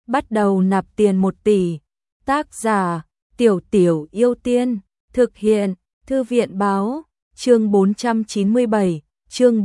bắt đầu nạp tiền 1 tỷ. Tác giả Tiểu Tiểu Yêu Tiên. Thực hiện Thư viện báo. Chương 497, chương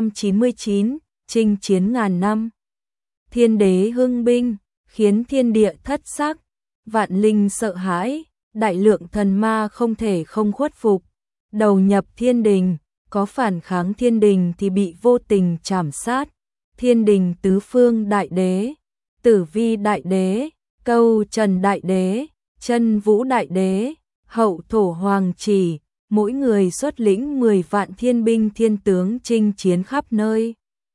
499, chinh chiến ngàn năm. Thiên đế hưng binh, khiến thiên địa thất sắc, vạn linh sợ hãi, đại lượng thần ma không thể không khuất phục. Đầu nhập thiên đình, có phản kháng thiên đình thì bị vô tình trảm sát. Thiên đình tứ phương đại đế, Tử Vi đại đế, Câu Trần đại đế, Chân Vũ đại đế, Hậu Thổ Hoàng Chỉ, mỗi người xuất lĩnh 10 vạn thiên binh thiên tướng chinh chiến khắp nơi.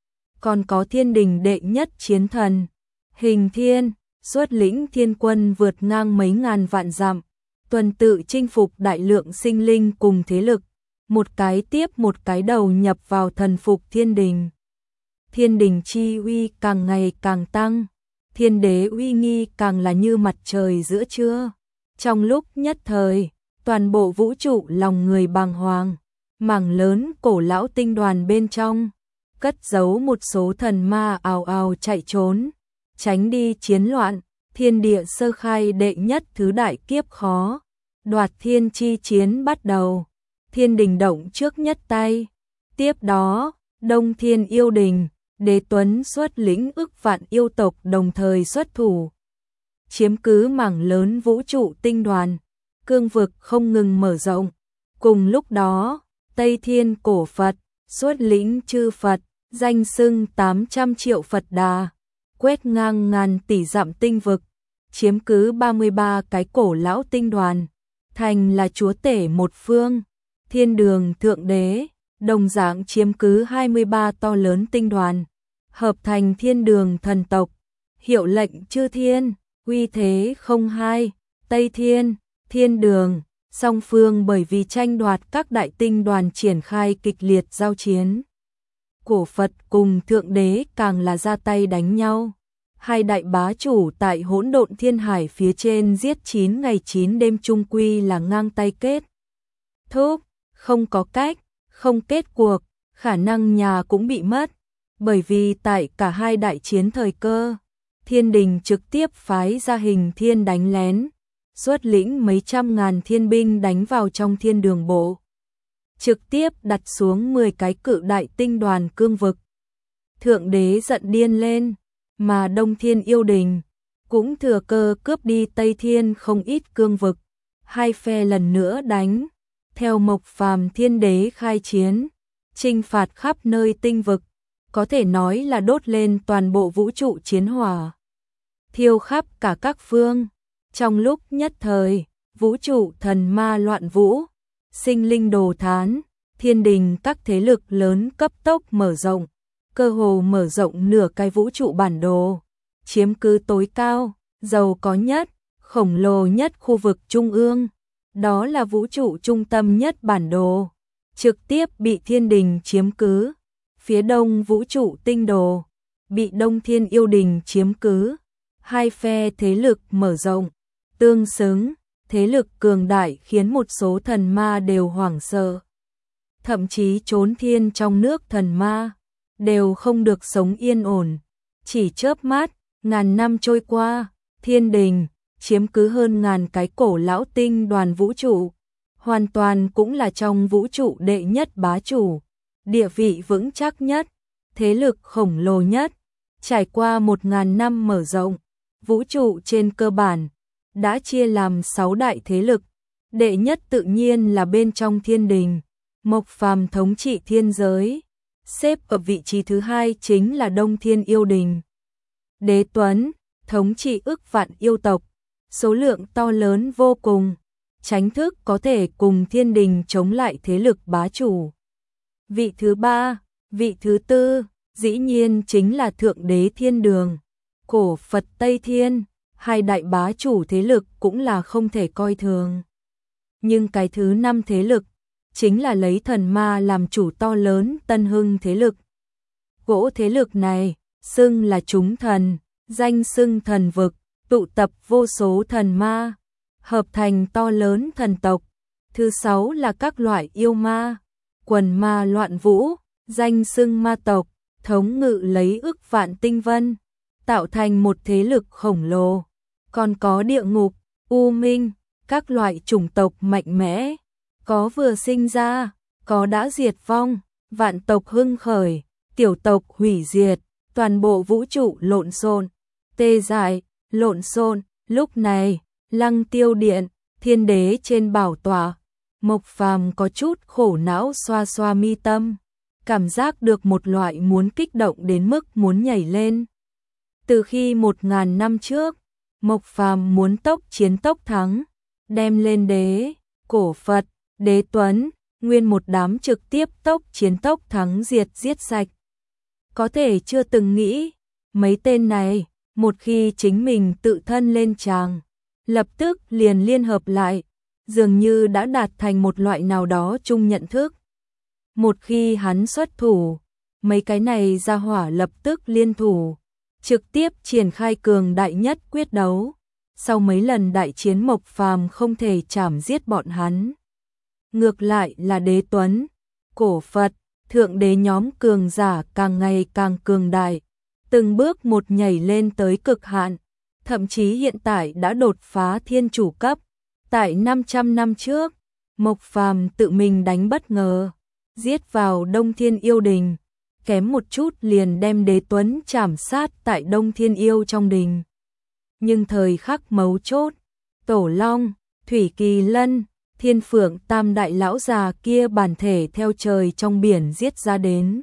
Còn có thiên đình đệ nhất chiến thần, Hình Thiên, xuất lĩnh thiên quân vượt ngang mấy ngàn vạn dặm, tuần tự chinh phục đại lượng sinh linh cùng thế lực, một cái tiếp một cái đầu nhập vào thần phục thiên đình. Thiên đình chi uy càng ngày càng tăng, thiên đế uy nghi càng là như mặt trời giữa trưa. Trong lúc nhất thời, toàn bộ vũ trụ lòng người bàng hoàng, mảng lớn cổ lão tinh đoàn bên trong, cất giấu một số thần ma ào ào chạy trốn, tránh đi chiến loạn. Thiên địa sơ khai đệ nhất thứ đại kiếp khó, đoạt thiên chi chiến bắt đầu. Thiên đình động trước nhất tay, tiếp đó Đông Thiên yêu đình, Đế Tuấn xuất lĩnh ức vạn yêu tộc đồng thời xuất thủ, chiếm cứ mảng lớn vũ trụ tinh đoàn, cương vực không ngừng mở rộng. Cùng lúc đó, Tây Thiên cổ Phật xuất lĩnh chư Phật, danh xưng 800 triệu Phật Đà, quét ngang ngàn tỷ dặm tinh vực, chiếm cứ 33 cái cổ lão tinh đoàn, thành là chúa tể một phương. Thiên đường thượng đế, đồng dạng chiếm cứ 23 to lớn tinh đoàn, hợp thành thiên đường thần tộc, hiệu lệnh chư thiên, uy thế không hai. Tây Thiên, thiên đường, song phương bởi vì tranh đoạt các đại tinh đoàn triển khai kịch liệt giao chiến. Cổ Phật cùng thượng đế càng là ra tay đánh nhau. Hai đại bá chủ tại hỗn độn thiên hải phía trên giết 9 ngày 9 đêm chung quy là ngang tay kết thúc, không có cách, không kết cuộc, khả năng nhà cũng bị mất. Bởi vì tại cả hai đại chiến thời cơ, thiên đình trực tiếp phái ra Hình Thiên đánh lén, xuất lĩnh mấy trăm ngàn thiên binh đánh vào trong thiên đường bộ, trực tiếp đặt xuống 10 cái cự đại tinh đoàn cương vực. Thượng đế giận điên lên, mà Đông Thiên yêu đình cũng thừa cơ cướp đi Tây Thiên không ít cương vực. Hai phe lần nữa đánh, theo Mộc Phàm thiên đế khai chiến, chinh phạt khắp nơi tinh vực, có thể nói là đốt lên toàn bộ vũ trụ chiến hỏa, thiêu khắp cả các phương. Trong lúc nhất thời, vũ trụ thần ma loạn vũ, sinh linh đồ thán, thiên đình các thế lực lớn cấp tốc mở rộng, cơ hồ mở rộng nửa cái vũ trụ bản đồ, chiếm cứ tối cao, giàu có nhất, khổng lồ nhất khu vực trung ương, đó là vũ trụ trung tâm nhất bản đồ, trực tiếp bị thiên đình chiếm cứ. Phía đông vũ trụ tinh đồ bị Đông Thiên yêu đình chiếm cứ. Hai phe thế lực mở rộng, tương xứng, thế lực cường đại khiến một số thần ma đều hoảng sợ. Thậm chí trốn thiên trong nước thần ma đều không được sống yên ổn. Chỉ chớp mắt, ngàn năm trôi qua, thiên đình chiếm cứ hơn ngàn cái cổ lão tinh đoàn vũ trụ, hoàn toàn cũng là trong vũ trụ đệ nhất bá chủ, địa vị vững chắc nhất, thế lực khổng lồ nhất. Trải qua 1000 năm mở rộng, vũ trụ trên cơ bản đã chia làm 6 đại thế lực. Đệ nhất tự nhiên là bên trong thiên đình, Mộc Phàm thống trị thiên giới. Xếp ở vị trí thứ hai chính là Đông Thiên yêu đình. Đế Tuấn thống trị ức vạn yêu tộc, số lượng to lớn vô cùng, chính thức có thể cùng thiên đình chống lại thế lực bá chủ. Vị thứ ba, vị thứ tư, dĩ nhiên chính là thượng đế thiên đường, cổ Phật Tây Thiên, hai đại bá chủ thế lực cũng là không thể coi thường. Nhưng cái thứ năm thế lực, chính là lấy thần ma làm chủ to lớn Tân Hưng thế lực. Gỗ thế lực này, xưng là chúng thần, danh xưng thần vực, tụ tập vô số thần ma, hợp thành to lớn thần tộc. Thứ sáu là các loại yêu ma, quần ma loạn vũ, danh xưng ma tộc, thống ngự lấy ức vạn tinh vân. tạo thành một thế lực khổng lồ. Còn có địa ngục, u minh, các loại chủng tộc mạnh mẽ, có vừa sinh ra, có đã diệt vong, vạn tộc hưng khởi, tiểu tộc hủy diệt, toàn bộ vũ trụ lộn xộn, tê dại, lộn xộn. Lúc này, Lăng Tiêu Điện, Thiên Đế trên bảo tọa, Mộc Phàm có chút khổ não xoa xoa mi tâm, cảm giác được một loại muốn kích động đến mức muốn nhảy lên. Từ khi 1000 năm trước, Mộc Phàm muốn tốc chiến tốc thắng, đem lên đế, cổ Phật, đế Tuấn, nguyên một đám trực tiếp tốc chiến tốc thắng giết sạch. Có thể chưa từng nghĩ, mấy tên này, một khi chính mình tự thân lên tràng, lập tức liền liên hợp lại, dường như đã đạt thành một loại nào đó chung nhận thức. Một khi hắn xuất thủ, mấy cái này ra hỏa lập tức liên thủ, trực tiếp triển khai cường đại nhất quyết đấu. Sau mấy lần đại chiến Mộc Phàm không thể chảm giết bọn hắn. Ngược lại là đế Tuấn, cổ Phật, thượng đế nhóm cường giả càng ngày càng cường đại, từng bước một nhảy lên tới cực hạn, thậm chí hiện tại đã đột phá thiên chủ cấp. Tại 500 năm trước, Mộc Phàm tự mình đánh bất ngờ, giết vào Đông Thiên Yêu Đình, kém một chút liền đem đế Tuấn chảm sát tại Đông Thiên Yêu trong đình. Nhưng thời khắc mấu chốt, Tổ Long, Thủy Kỳ Lân, Thiên Phượng tam đại lão già kia bản thể theo trời trong biển giết ra đến.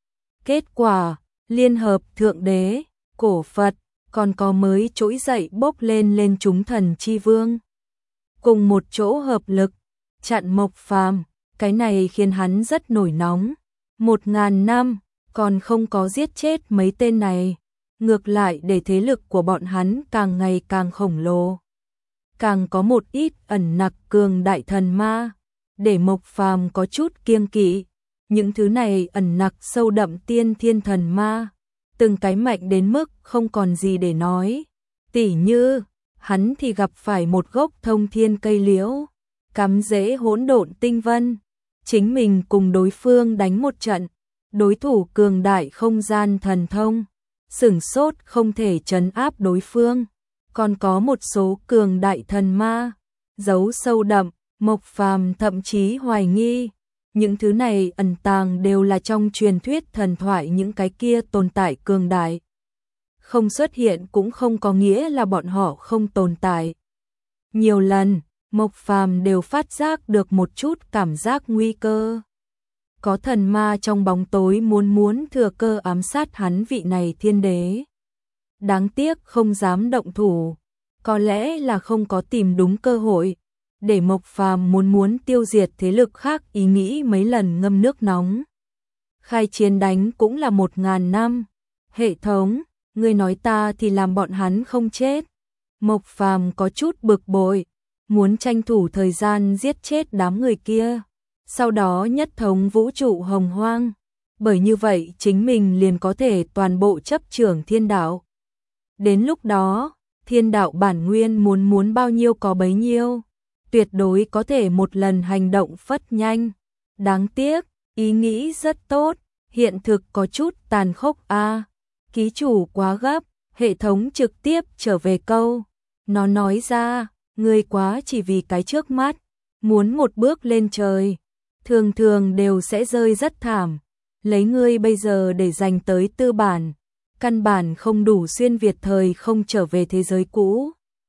Kết quả, liên hợp thượng đế, cổ Phật, còn có mới trỗi dậy bốc lên chúng thần chi vương. Cùng một chỗ hợp lực, chặn Mộc Phàm, cái này khiến hắn rất nổi nóng. 1000 năm, còn không có giết chết mấy tên này, ngược lại để thế lực của bọn hắn càng ngày càng khổng lồ. Càng có một ít ẩn nặc cường đại thần ma, để Mộc Phàm có chút kiêng kỵ. Những thứ này ẩn nặc sâu đậm tiên thiên thần ma, từng cái mạnh đến mức không còn gì để nói. Tỉ như, hắn thì gặp phải một gốc thông thiên cây liễu, cắm rễ hỗn độn tinh vân. Chính mình cùng đối phương đánh một trận, đối thủ cường đại không gian thần thông, sửng sốt không thể trấn áp đối phương. Còn có một số cường đại thần ma, giấu sâu đậm, Mộc Phàm thậm chí hoài nghi. Những thứ này ẩn tàng đều là trong truyền thuyết thần thoại những cái kia tồn tại cường đại. Không xuất hiện cũng không có nghĩa là bọn họ không tồn tại. Nhiều lần, Mộc Phàm đều phát giác được một chút cảm giác nguy cơ. Có thần ma trong bóng tối muốn thừa cơ ám sát hắn vị này thiên đế. Đáng tiếc không dám động thủ, có lẽ là không có tìm đúng cơ hội. Để Mộc Phàm muốn tiêu diệt thế lực khác ý nghĩ mấy lần ngâm nước nóng. Khai chiến đánh cũng là 1000 năm. Hệ thống, ngươi nói ta thì làm bọn hắn không chết. Mộc Phàm có chút bực bội, muốn tranh thủ thời gian giết chết đám người kia. Sau đó nhất thống vũ trụ hồng hoang. Bởi như vậy chính mình liền có thể toàn bộ chấp trưởng thiên đạo. Đến lúc đó, thiên đạo bản nguyên muốn bao nhiêu có bấy nhiêu. Tuyệt đối có thể một lần hành động phất nhanh. Đáng tiếc, ý nghĩ rất tốt, hiện thực có chút tàn khốc a. Ký chủ quá gấp, hệ thống trực tiếp trở về câu. Nó nói ra, ngươi quá chỉ vì cái trước mắt, muốn một bước lên trời, thường thường đều sẽ rơi rất thảm. Lấy ngươi bây giờ để dành tới tư bản, căn bản không đủ xuyên Việt thời không trở về thế giới cũ.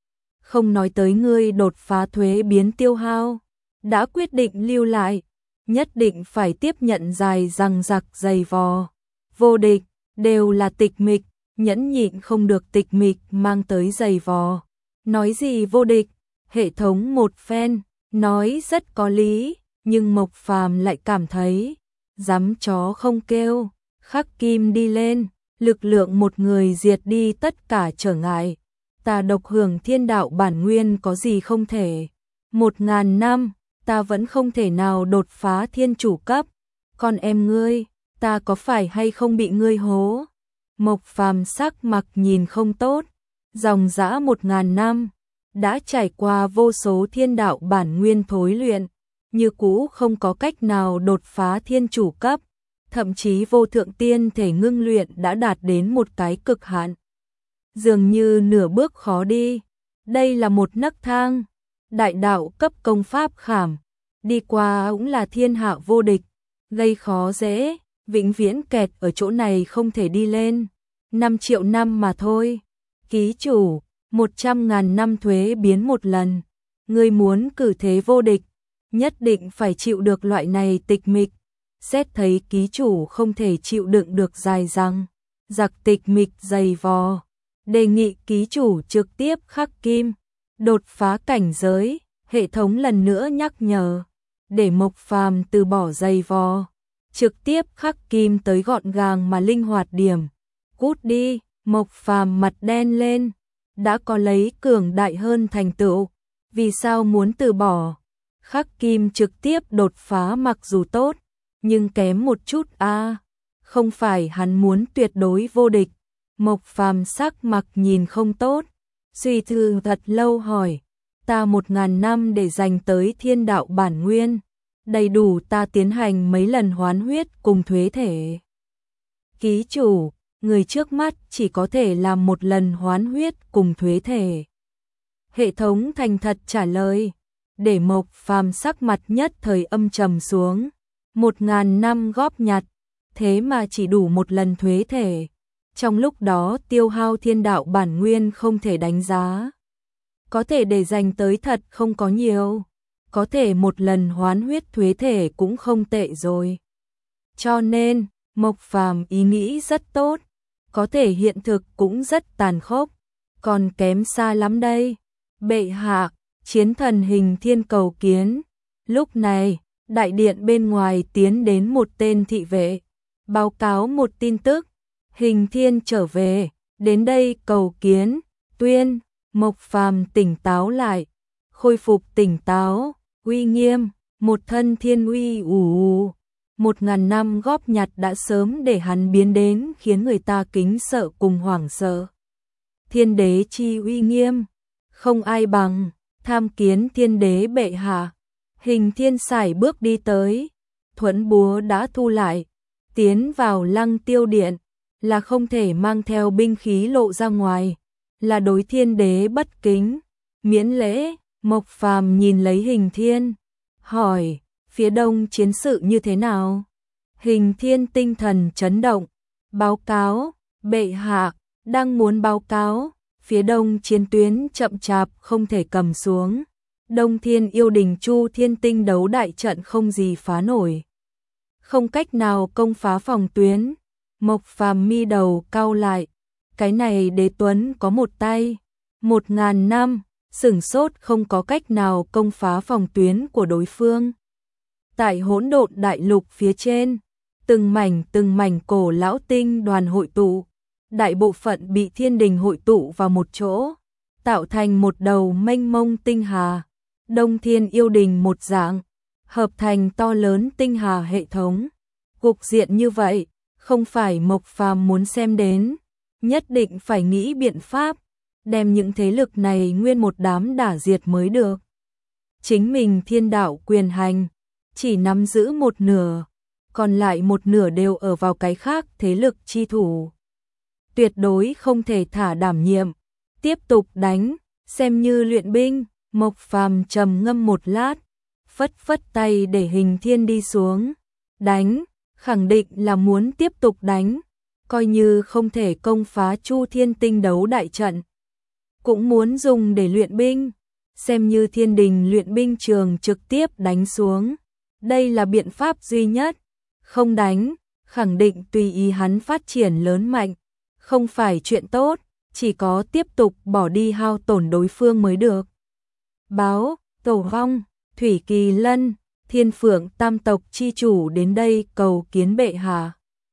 Không nói tới ngươi đột phá thuế biến tiêu hao, đã quyết định lưu lại, nhất định phải tiếp nhận dài răng rặc dày vò. Vô địch, đều là tịch mịch, nhẫn nhịn không được tịch mịch mang tới dày vò. Nói gì vô địch, hệ thống một phen, nói rất có lý, nhưng Mộc Phàm lại cảm thấy, dám chó không kêu, khắc kim đi lên, lực lượng một người diệt đi tất cả trở ngại. Ta độc hưởng thiên đạo bản nguyên có gì không thể. 1000 năm, ta vẫn không thể nào đột phá thiên chủ cấp. Con em ngươi, ta có phải hay không bị ngươi hố? Mộc Phàm sắc mặt nhìn không tốt. Dòng dã 1000 năm, đã trải qua vô số thiên đạo bản nguyên thối luyện, như cũ không có cách nào đột phá thiên chủ cấp. Thậm chí vô thượng tiên thể ngưng luyện đã đạt đến một cái cực hạn. dường như nửa bước khó đi. Đây là một nấc thang, đại đạo cấp công pháp khảm, đi qua cũng là thiên hạ vô địch, gây khó dễ, vĩnh viễn kẹt ở chỗ này không thể đi lên. 5 triệu năm mà thôi. Ký chủ, 100.000 năm thuế biến một lần. Ngươi muốn cử thế vô địch, nhất định phải chịu được loại này tịch mịch. Xét thấy ký chủ không thể chịu đựng được dài dằng, giặc tịch mịch dày vò, đề nghị ký chủ trực tiếp khắc kim, đột phá cảnh giới. Hệ thống lần nữa nhắc nhở, để Mộc Phàm từ bỏ dày vò, trực tiếp khắc kim tới gọn gàng mà linh hoạt điểm. Cút đi. Mộc Phàm mặt đen lên, đã có lấy cường đại hơn thành tựu, vì sao muốn từ bỏ? Khắc kim trực tiếp đột phá mặc dù tốt, nhưng kém một chút a. Không phải hắn muốn tuyệt đối vô địch. Mộc Phàm sắc mặt nhìn không tốt, suy tư thật lâu hỏi, ta 1.000 năm để dành tới thiên đạo bản nguyên, đầy đủ ta tiến hành mấy lần hoán huyết cùng thuế thể. Ký chủ, người trước mắt chỉ có thể làm một lần hoán huyết cùng thuế thể. Hệ thống thành thật trả lời, để Mộc Phàm sắc mặt nhất thời âm trầm xuống. 1.000 năm góp nhặt, thế mà chỉ đủ một lần thuế thể. Trong lúc đó tiêu hao thiên đạo bản nguyên không thể đánh giá. Có thể để dành tới thật không có nhiều. Có thể một lần hoán huyết thuế thể cũng không tệ rồi. Cho nên, Mộc Phàm ý nghĩ rất tốt. Có thể hiện thực cũng rất tàn khốc. Còn kém xa lắm đây. Bệ hạ, chiến thần Hình Thiên cầu kiến. Lúc này, đại điện bên ngoài tiến đến một tên thị vệ, báo cáo một tin tức. Hình Thiên trở về, đến đây cầu kiến. Tuyên. Mộc Phàm tỉnh táo lại, khôi phục tỉnh táo, uy nghiêm, một thân thiên uy ù. 1.000 năm góp nhặt đã sớm để hắn biến đến khiến người ta kính sợ cùng hoảng sợ. Thiên đế chi uy nghiêm, không ai bằng, tham kiến thiên đế bệ hạ. Hình Thiên sải bước đi tới, thuẫn búa đã thu lại, tiến vào Lăng Tiêu điện, là không thể mang theo binh khí lộ ra ngoài, là đối thiên đế bất kính, miễn lễ. Mộc Phàm nhìn lấy Hình Thiên, hỏi, phía đông chiến sự như thế nào? Hình Thiên tinh thần chấn động, báo cáo, bệ hạ, đang muốn báo cáo, phía đông chiến tuyến chậm chạp không thể cầm xuống. Đông Thiên Yêu Đình Chu Thiên Tinh đấu đại trận không gì phá nổi, không cách nào công phá phòng tuyến. Mộc Phàm mi đầu cau lại, cái này Đế Tuấn có một tay, 1.000 năm, sửng sốt không có cách nào công phá phòng tuyến của đối phương. Tại hỗn độn đại lục phía trên, từng mảnh cổ lão tinh đoàn hội tụ, đại bộ phận bị thiên đình hội tụ vào một chỗ, tạo thành một đầu mênh mông tinh hà. Đông Thiên Yêu Đình một dạng, hợp thành to lớn tinh hà hệ thống. Cục diện như vậy, không phải Mộc Phàm muốn xem đến, nhất định phải nghĩ biện pháp, đem những thế lực này nguyên một đám đả diệt mới được. Chính mình thiên đạo quyền hành, chỉ nắm giữ một nửa, còn lại một nửa đều ở vào cái khác thế lực chi thủ. Tuyệt đối không thể thả đảm nhiệm, tiếp tục đánh, xem như luyện binh. Mộc Phàm trầm ngâm một lát, phất phất tay để Hình Thiên đi xuống. Đánh, khẳng định là muốn tiếp tục đánh, coi như không thể công phá Chu Thiên Tinh đấu đại trận, cũng muốn dùng để luyện binh, xem như thiên đình luyện binh trường trực tiếp đánh xuống. Đây là biện pháp duy nhất, không đánh, khẳng định tùy ý hắn phát triển lớn mạnh, không phải chuyện tốt, chỉ có tiếp tục bỏ đi hao tổn đối phương mới được. Báo, Tổ Vong, Thủy Kỳ Lân, Thiên Phượng tam tộc chi chủ đến đây cầu kiến bệ hạ.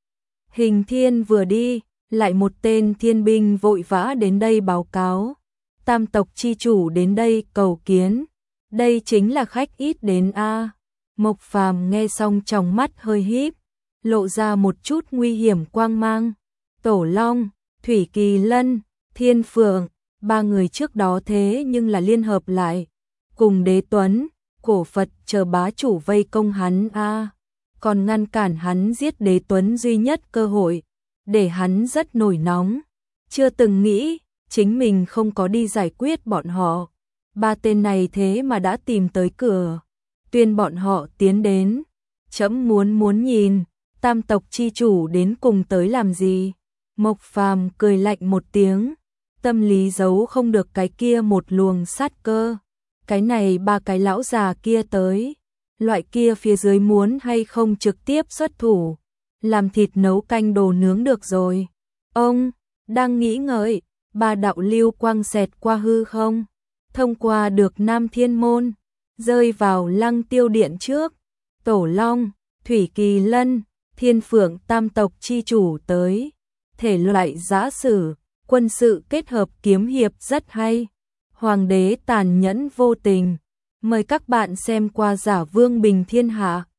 Hình Thiên vừa đi, lại một tên thiên binh vội vã đến đây báo cáo. Tam tộc chi chủ đến đây cầu kiến, đây chính là khách ít đến a. Mộc Phàm nghe xong trong mắt hơi híp, lộ ra một chút nguy hiểm quang mang. Tổ Long, Thủy Kỳ Lân, Thiên Phượng, ba người trước đó thế nhưng là liên hợp lại, cùng Đế Tuấn, Cổ Phật chờ bá chủ vây công hắn a, còn ngăn cản hắn giết Đế Tuấn duy nhất cơ hội, để hắn rất nổi nóng, chưa từng nghĩ chính mình không có đi giải quyết bọn họ. Ba tên này thế mà đã tìm tới cửa, tuyên bọn họ tiến đến. Trẫm muốn nhìn, tam tộc chi chủ đến cùng tới làm gì? Mộc Phàm cười lạnh một tiếng, tâm lý giấu không được cái kia một luồng sát cơ. Cái này ba cái lão già kia tới, loại kia phía dưới muốn hay không trực tiếp xuất thủ, làm thịt nấu canh đồ nướng được rồi. Ông đang nghĩ ngợi, ba đạo lưu quang xẹt qua hư không, thông qua được Nam Thiên Môn, rơi vào Lăng Tiêu Điện trước. Tổ Long, Thủy Kỳ Lân, Thiên Phượng tam tộc chi chủ tới. Thể loại giã sử, quân sự kết hợp kiếm hiệp rất hay. Hoàng đế tàn nhẫn vô tình. Mời các bạn xem qua Giả Vương Bình Thiên Hạ.